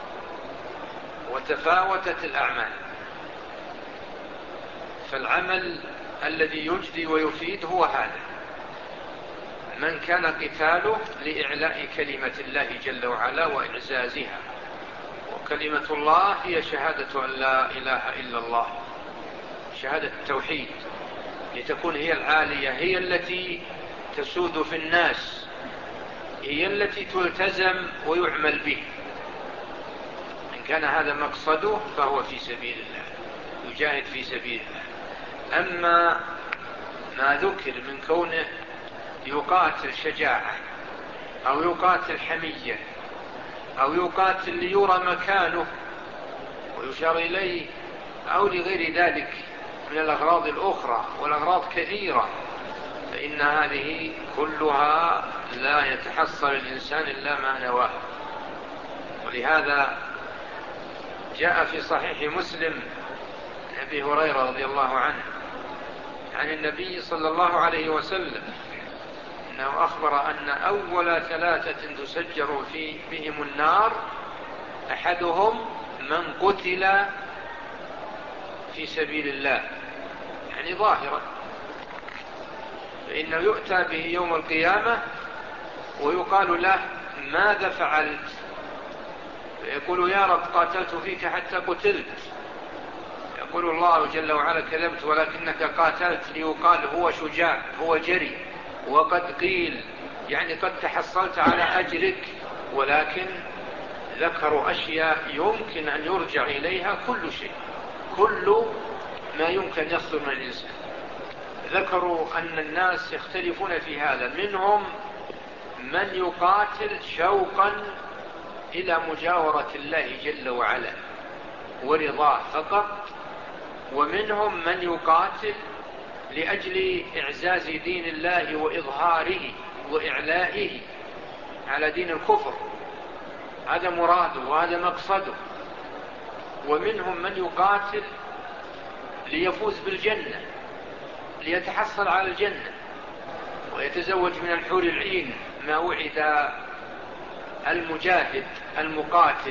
Speaker 2: وتفاوتت الأعمال. فالعمل الذي يجدي ويفيد هو هذا، من كان قتاله لإعلاء كلمة الله جل وعلا وإعزازها، وكلمة الله هي شهادة أن لا إله إلا الله، شهادة التوحيد، لتكون هي العالية، هي التي تسود في الناس، هي التي تلتزم ويعمل به. إن كان هذا مقصده فهو في سبيل الله، يجاهد في سبيل الله. أما ما ذكر من كونه يقاتل شجاعة أو يقاتل حمية أو يقاتل ليرى مكانه ويشار إليه أو لغير ذلك من الأغراض الأخرى، والأغراض كثيرة، فإن هذه كلها لا يتحصل الإنسان إلا ما نواه. ولهذا جاء في صحيح مسلم عن أبي هريرة رضي الله عنه عن النبي صلى الله عليه وسلم أنه أخبر أن أول ثلاثة تسجر في بهم النار أحدهم من قتل في سبيل الله، يعني ظاهرا، فإنه يؤتى به يوم القيامة ويقال له ماذا فعلت؟ فيقول يا رب قاتلت فيك حتى قتلت. يقول الله جل وعلا كذبت ولكنك قاتلت ليقال هو شجاع، هو جري، وقد قيل يعني قد تحصلت على أجرك، ولكن ذكروا أشياء يمكن أن يرجع إليها كل شيء، كل ما يمكن يصدر من الإنسان. ذكروا أن الناس يختلفون في هذا، منهم من يقاتل شوقا إلى مجاورة الله جل وعلا ورضاه فقط، ومنهم من يقاتل لأجل إعزاز دين الله وإظهاره وإعلائه على دين الكفر، هذا مراده وهذا مقصده. ومنهم من يقاتل ليفوز بالجنة، ليتحصل على الجنة ويتزوج من الحور العين ما وعد المجاهد المقاتل،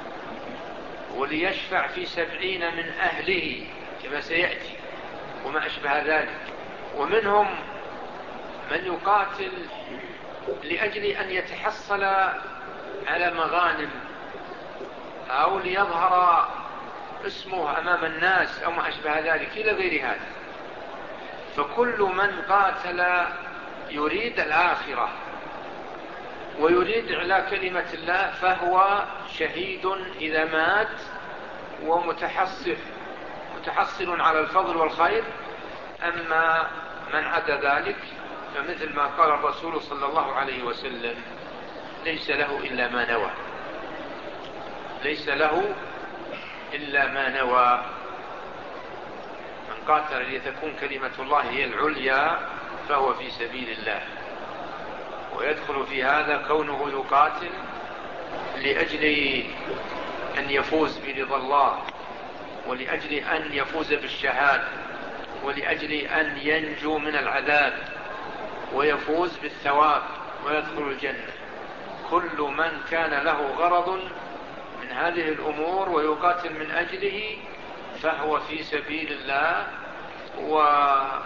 Speaker 2: وليشفع في سبعين من أهله كما سيأتي وما أشبه ذلك. ومنهم من يقاتل لأجل أن يتحصل على مغانم أو ليظهر اسمه أمام الناس أو ما أشبه ذلك إلى غير هذا. فكل من قاتل يريد الآخرة ويريد إعلاء كلمة الله فهو شهيد إذا مات ومتحصل متحصل على الفضل والخير. أما من عدا ذلك فمثل ما قال الرسول صلى الله عليه وسلم ليس له إلا ما نوى، ليس له إلا ما نوى. من قاتل لتكون كلمة الله هي العليا فهو في سبيل الله. ويدخل في هذا كونه يقاتل لأجل أن يفوز برضا الله، ولأجل أن يفوز بالشهادة، ولأجل أن ينجو من العذاب ويفوز بالثواب ويدخل الجنة. كل من كان له غرض من هذه الأمور ويقاتل من أجله فهو في سبيل الله. وعلى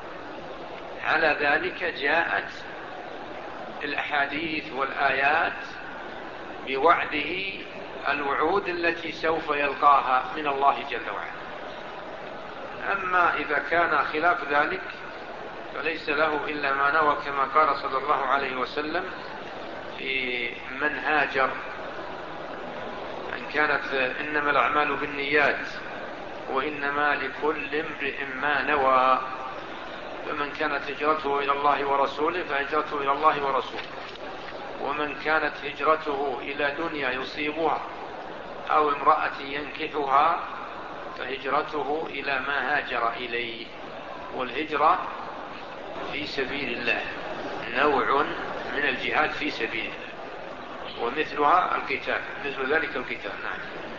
Speaker 2: ذلك جاءت الأحاديث والآيات بوعده الوعود التي سوف يلقاها من الله جل وعلا. أما إذا كان خلاف ذلك فليس له إلا ما نوى، كما قال صلى الله عليه وسلم في من هاجر أن كانت إنما الأعمال بالنيات وإنما لكل امرئ ما نوى. فمن كانت هجرته إلى الله ورسوله فهجرته إلى الله ورسوله، ومن كانت هجرته إلى دنيا يصيبها أو امرأة ينكحها فهجرته إلى ما هاجر إليه. والهجرة في سبيل الله نوع من الجهاد في سبيل الله، ومثلها القتال، مثل ذلك القتال. نعم.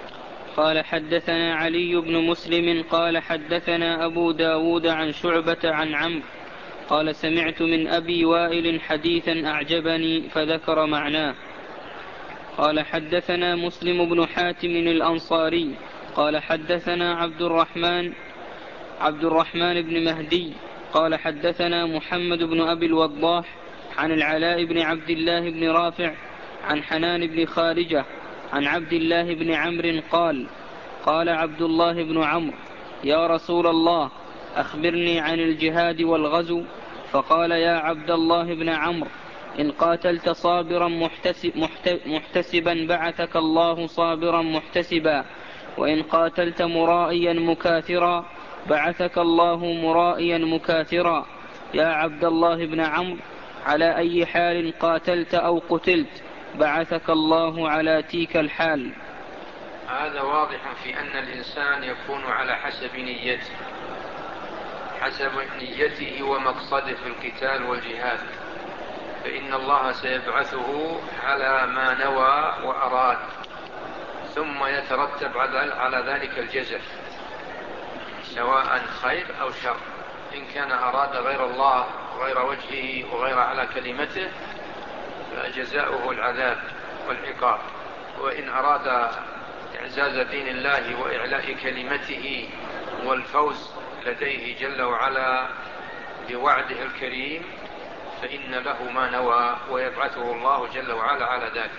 Speaker 3: قال حدثنا علي بن مسلم قال حدثنا أبو داود عن شعبة عن عمرو قال سمعت من أبي وائل حديثا أعجبني فذكر معناه. قال حدثنا مسلم بن حاتم الأنصاري قال حدثنا عبد الرحمن عبد الرحمن بن مهدي قال حدثنا محمد بن أبي الوضاح عن العلاء بن عبد الله بن رافع عن حنان بن خارجة عن عبد الله بن عمرو قال قال عبد الله بن عمرو يا رسول الله أخبرني عن الجهاد والغزو. فقال يا عبد الله بن عمرو إن قاتلت صابرا محتسب محتسبا بعثك الله صابرا محتسبا، وإن قاتلت مرائيا مكاثرا بعثك الله مرائيا مكاثرا. يا عبد الله بن عمرو على أي حال قاتلت أو قتلت بعثك الله على تلك الحال.
Speaker 2: هذا واضح في أن الإنسان يكون على حسب نيته حسب نيته ومقصده في القتال والجهاد، فإن الله سيبعثه على ما نوى وأراد، ثم يترتب على ذلك الجزاء سواء خير أو شر. إن كان أراد غير الله وغير وجهه وغير على كلمته فجزاؤه العذاب والعقاب، وإن أراد إعزاز دين الله وإعلاء كلمته والفوز لديه جل وعلا بوعده الكريم فإن له ما نوى ويبعثه الله جل وعلا على ذلك.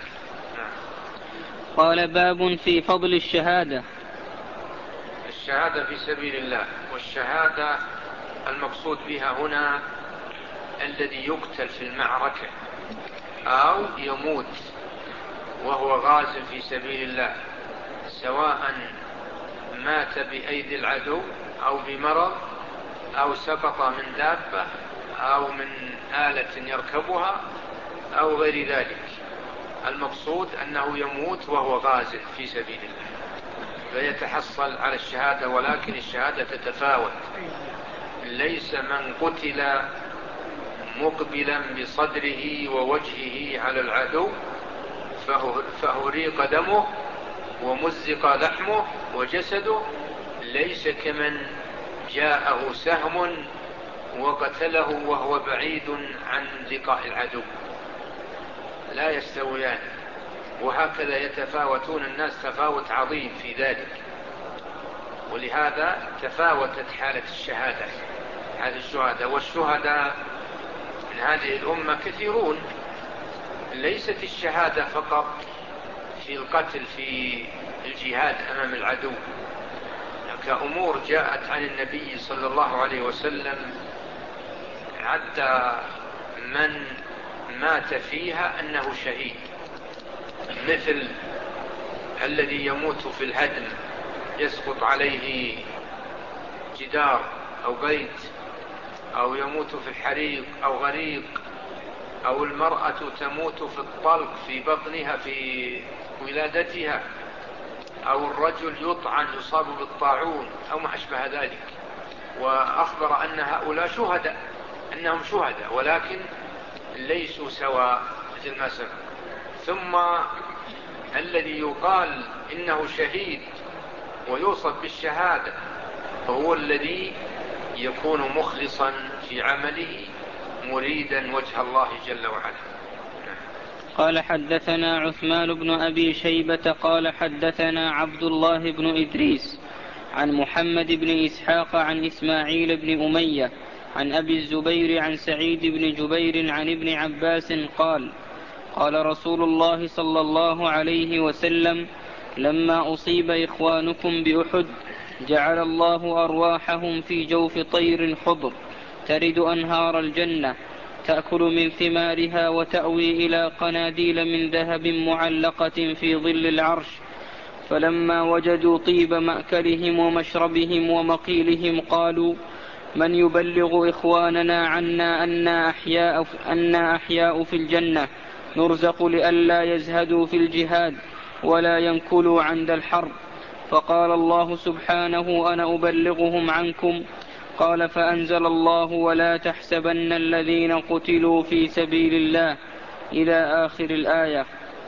Speaker 3: قال باب في فضل الشهادة.
Speaker 2: الشهادة في سبيل الله، والشهادة المقصود بها هنا الذي يقتل في المعركة أو يموت وهو غاز في سبيل الله، سواء مات بأيدي العدو أو بمرض أو سقط من دابة أو من آلة يركبها أو غير ذلك. المقصود أنه يموت وهو غاز في سبيل الله فيتحصل على الشهادة، ولكن الشهادة تتفاوت. ليس من قتل مقبلا بصدره ووجهه على العدو فأهريق دمه ومزق لحمه وجسده، ليس كمن جاءه سهم وقتله وهو بعيد عن لقاء العدو، لا يستويان. وهكذا يتفاوتون الناس تفاوت عظيم في ذلك، ولهذا تفاوتت حالة الشهادة هذه الشهداء. والشهداء من هذه الأمة كثيرون، ليست الشهادة فقط في القتل في الجهاد أمام العدو، كأمور جاءت عن النبي صلى الله عليه وسلم حتى من مات فيها أنه شهيد، مثل الذي يموت في الهدم يسقط عليه جدار أو بيت، أو يموت في الحريق أو غريق، أو المرأة تموت في الطلق في بطنها في ولادتها، أو الرجل يطعن يصاب بالطاعون أو ما أشبه ذلك. وأخبر أن هؤلاء شهداء، أنهم شهداء ولكن ليسوا سواء مثل ما سبق. ثم الذي يقال إنه شهيد ويوصف بالشهادة هو الذي يكون مخلصا في عمله مريدا وجه الله جل وعلا.
Speaker 3: قال حدثنا عثمان بن أبي شيبة قال حدثنا عبد الله بن إدريس عن محمد بن إسحاق عن إسماعيل بن أمية عن أبي الزبير عن سعيد بن جبير عن ابن عباس قال قال رسول الله صلى الله عليه وسلم لما أصيب إخوانكم بأحد جعل الله أرواحهم في جوف طير خضر ترد أنهار الجنة تأكل من ثمارها وتأوي إلى قناديل من ذهب معلقة في ظل العرش. فلما وجدوا طيب مأكلهم ومشربهم ومقيلهم قالوا من يبلغ إخواننا عنا أنا أحياء, أنا أحياء في الجنة نرزق لئلا يزهدوا في الجهاد ولا ينكلوا عند الحرب. فقال الله سبحانه أنا أبلغهم عنكم. قال فأنزل الله ولا تحسبن الذين قتلوا في سبيل الله إلى آخر الآية.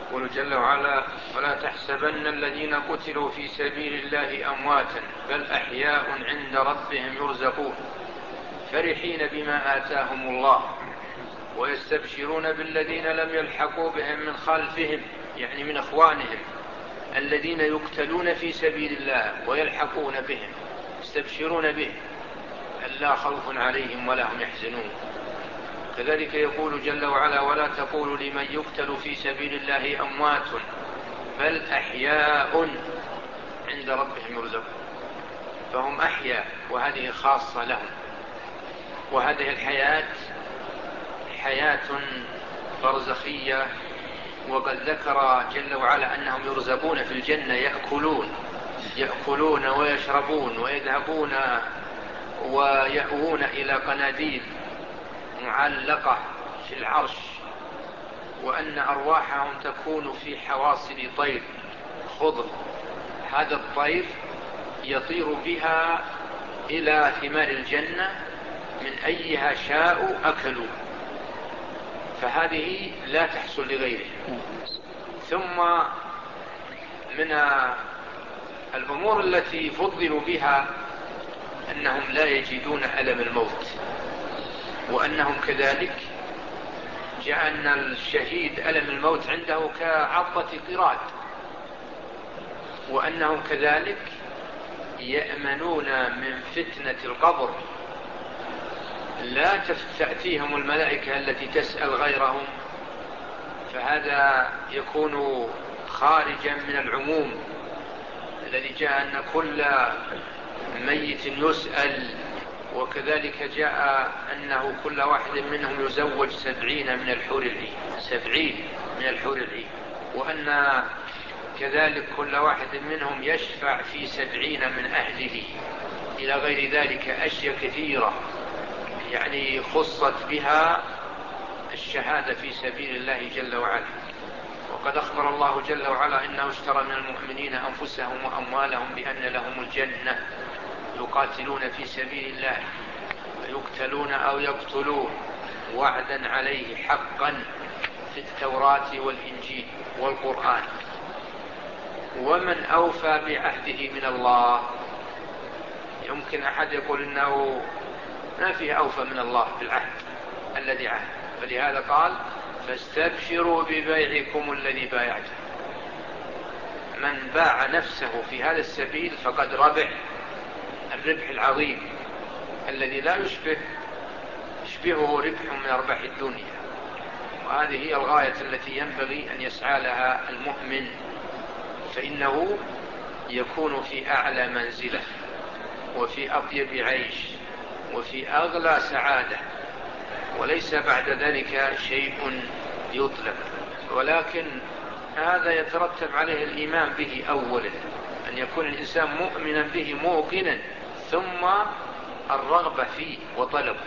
Speaker 2: يقول جل وعلا: ولا تحسبن الذين قتلوا في سبيل الله أمواتا بل أحياء عند ربهم يرزقون فرحين بما آتاهم الله ويستبشرون بالذين لم يلحقوا بهم من خلفهم، يعني من أخوانهم الذين يقتلون في سبيل الله ويلحقون بهم، يستبشرون بهم ألا خوف عليهم ولا هم يحزنون. كذلك يقول جل وعلا: ولا تقولوا لمن يقتل في سبيل الله أموات بل أحياء عند ربهم يرزقون. فهم أحياء، وهذه خاصة لهم. وهذه الحياة حياة برزخية، وقد ذكر جل وعلا أنهم يرزقون في الجنة، يأكلون يأكلون ويشربون ويذهبون ويأوون إلى قناديل معلقة في العرش، وأن أرواحهم تكون في حواصل طير خضر، هذا الطير يطير بها إلى ثمار الجنة من أيها شاء أكلوا، فهذه لا تحصل لغيره. ثم من الأمور التي فضلوا بها أنهم لا يجدون ألم الموت، وأنهم كذلك جاء أن الشهيد ألم الموت عنده كعضة قراد، وأنهم كذلك يأمنون من فتنة القبر، لا تأتيهم الملائكة التي تسأل غيرهم، فهذا يكون خارجا من العموم الذي جاء أن كل ميت يسأل. وكذلك جاء أنه كل واحد منهم يزوج سبعين من الحور العين، سبعين من الحور العين، وأن كذلك كل واحد منهم يشفع في سبعين من أهله، إلى غير ذلك أشياء كثيرة يعني خصت بها الشهادة في سبيل الله جل وعلا. وقد أخبر الله جل وعلا إنه اشترى من المؤمنين أنفسهم وأموالهم بأن لهم الجنة يقاتلون في سبيل الله يقتلون أو يقتلون وعدا عليه حقا في التوراة والإنجيل والقرآن. ومن أوفى بعهده من الله؟ يمكن أحد يقول إنه ما فيه أوفى من الله بالعهد الذي عهد، فلهذا قال: فاستبشروا ببيعكم الذي بايعتم. من باع نفسه في هذا السبيل فقد ربح الربح العظيم الذي لا يشبه يشبهه ربح من أرباح الدنيا. وهذه هي الغاية التي ينبغي أن يسعى لها المؤمن، فإنه يكون في أعلى منزلة وفي أطيب عيش وفي أغلى سعادة، وليس بعد ذلك شيء يطلب. ولكن هذا يترتب عليه الإيمان به أولا، أن يكون الإنسان مؤمنا به موقنا، ثم الرغبة فيه وطلبه،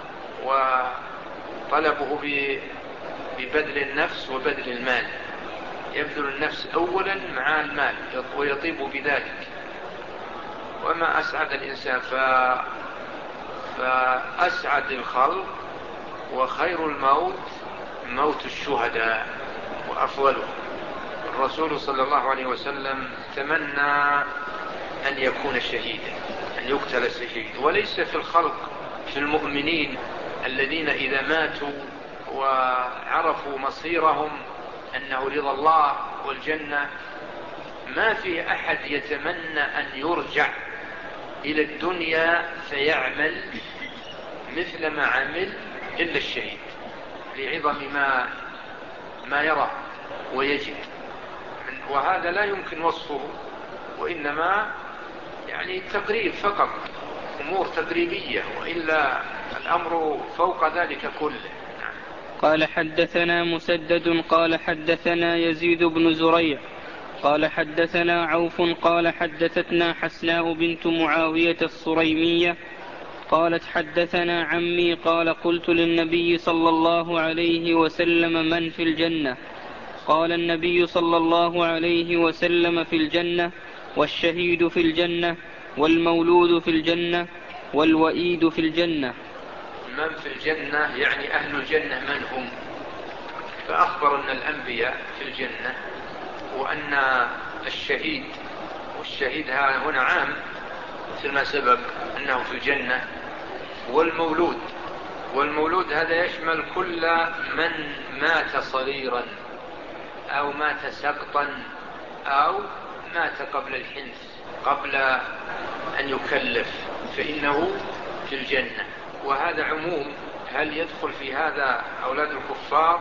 Speaker 2: وطلبه ببذل النفس وبذل المال. يبذل النفس أولا مع المال ويطيب بذلك. وما أسعد الإنسان ف... فأسعد الخلق وخير الموت موت الشهداء وأفضله. الرسول صلى الله عليه وسلم تمنى أن يكون شهيدا، أن يقتل شهيد. وليس في الخلق في المؤمنين الذين إذا ماتوا وعرفوا مصيرهم أنه رضا الله والجنة، ما في أحد يتمنى أن يرجع إلى الدنيا فيعمل مثل ما عمل إلا الشهيد، لعظم ما ما يرى ويجد. وهذا لا يمكن وصفه، وإنما يعني تقريب فقط، أمور تقريبية، وإلا الأمر فوق ذلك كله.
Speaker 3: قال: حدثنا مسدد قال حدثنا يزيد بن زريع قال حدثنا عوف قال حدثتنا حسناء بنت معاوية الصريمية قالت: حدثنا عمي قال: قلت للنبي صلى الله عليه وسلم: من في الجنة؟ قال النبي صلى الله عليه وسلم: في الجنة، والشهيد في الجنة، والمولود في الجنة، والوئيد في الجنة.
Speaker 2: من في الجنة يعني أهل الجنة من هم؟ فأخبر أن الأنبياء في الجنة، وأن الشهيد، والشهيد هنا عام مثل ما سبق أنه في الجنة، والمولود، والمولود هذا يشمل كل من مات صغيرا أو مات سقطا أو مات قبل الحنث، قبل أن يكلف، فإنه في الجنة. وهذا عموم، هل يدخل في هذا أولاد الكفار